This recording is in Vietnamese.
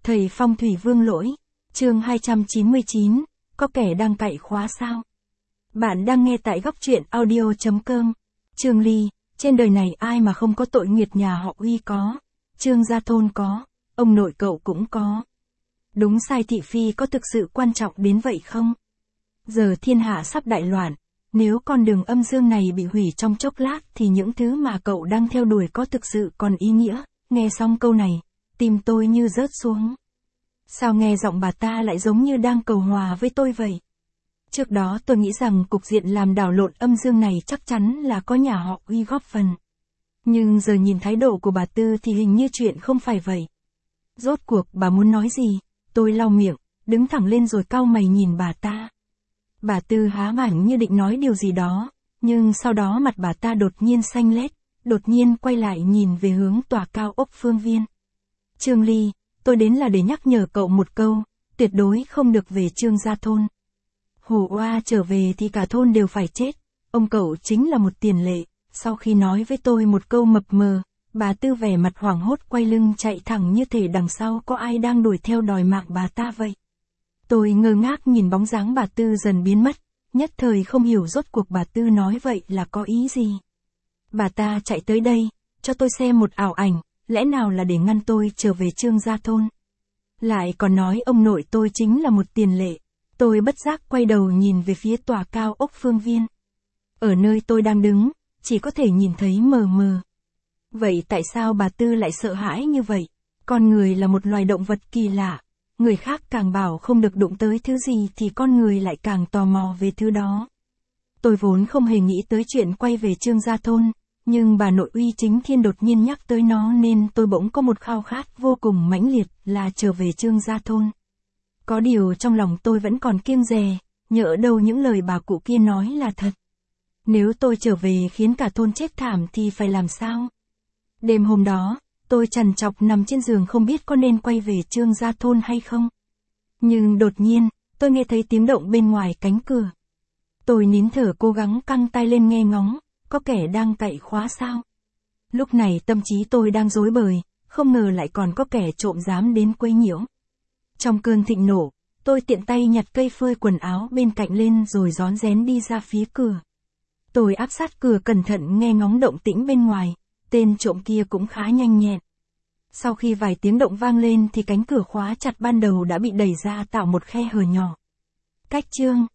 Thầy phong thủy Vương Lỗi, chương 299, có kẻ đang cậy khóa sao? Bạn đang nghe tại góc truyện audio.com. Trương Ly, trên đời này ai mà không có tội nghiệt, nhà họ Uy có, Trương gia thôn có, ông nội cậu cũng có. Đúng sai thị phi có thực sự quan trọng đến vậy không? Giờ thiên hạ sắp đại loạn, nếu con đường âm dương này bị hủy trong chốc lát thì những thứ mà cậu đang theo đuổi có thực sự còn ý nghĩa? Nghe xong câu này, tim tôi như rớt xuống. Sao nghe giọng bà ta lại giống như đang cầu hòa với tôi vậy? Trước đó tôi nghĩ rằng cục diện làm đảo lộn âm dương này chắc chắn là có nhà họ Uy góp phần. Nhưng giờ nhìn thái độ của bà Tư thì hình như chuyện không phải vậy. Rốt cuộc bà muốn nói gì? Tôi lau miệng, đứng thẳng lên rồi cau mày nhìn bà ta. Bà Tư há mồm như định nói điều gì đó, nhưng sau đó mặt bà ta đột nhiên xanh lét, đột nhiên quay lại nhìn về hướng tòa cao ốc Phương Viên. Trương Ly, tôi đến là để nhắc nhở cậu một câu, tuyệt đối không được về Trương gia thôn. Hồ Oa trở về thì cả thôn đều phải chết, ông cậu chính là một tiền lệ. Sau khi nói với tôi một câu mập mờ, bà Tư vẻ mặt hoảng hốt quay lưng chạy thẳng như thể đằng sau có ai đang đuổi theo đòi mạng bà ta vậy. Tôi ngơ ngác nhìn bóng dáng bà Tư dần biến mất, nhất thời không hiểu rốt cuộc bà Tư nói vậy là có ý gì. Bà ta chạy tới đây, cho tôi xem một ảo ảnh, lẽ nào là để ngăn tôi trở về Trương gia thôn. Lại còn nói ông nội tôi chính là một tiền lệ. Tôi bất giác quay đầu nhìn về phía tòa cao ốc Phương Viên. Ở nơi tôi đang đứng, chỉ có thể nhìn thấy mờ mờ. Vậy tại sao bà Tư lại sợ hãi như vậy? Con người là một loài động vật kỳ lạ. Người khác càng bảo không được đụng tới thứ gì thì con người lại càng tò mò về thứ đó. Tôi vốn không hề nghĩ tới chuyện quay về Trương gia thôn, nhưng bà nội Uy Chính Thiên đột nhiên nhắc tới nó nên tôi bỗng có một khao khát vô cùng mãnh liệt là trở về Trương gia thôn. Có điều trong lòng tôi vẫn còn kiêng dè, nhỡ đâu những lời bà cụ kia nói là thật. Nếu tôi trở về khiến cả thôn chết thảm thì phải làm sao? Đêm hôm đó, tôi trằn trọc nằm trên giường không biết có nên quay về Trương gia thôn hay không. Nhưng đột nhiên, tôi nghe thấy tiếng động bên ngoài cánh cửa. Tôi nín thở cố gắng căng tai lên nghe ngóng, có kẻ đang cậy khóa sao? Lúc này tâm trí tôi đang rối bời, không ngờ lại còn có kẻ trộm dám đến quấy nhiễu. Trong cơn thịnh nộ, tôi tiện tay nhặt cây phơi quần áo bên cạnh lên rồi rón rén đi ra phía cửa. Tôi áp sát cửa cẩn thận nghe ngóng động tĩnh bên ngoài, tên trộm kia cũng khá nhanh nhẹn. Sau khi vài tiếng động vang lên thì cánh cửa khóa chặt ban đầu đã bị đẩy ra tạo một khe hở nhỏ. Cách chương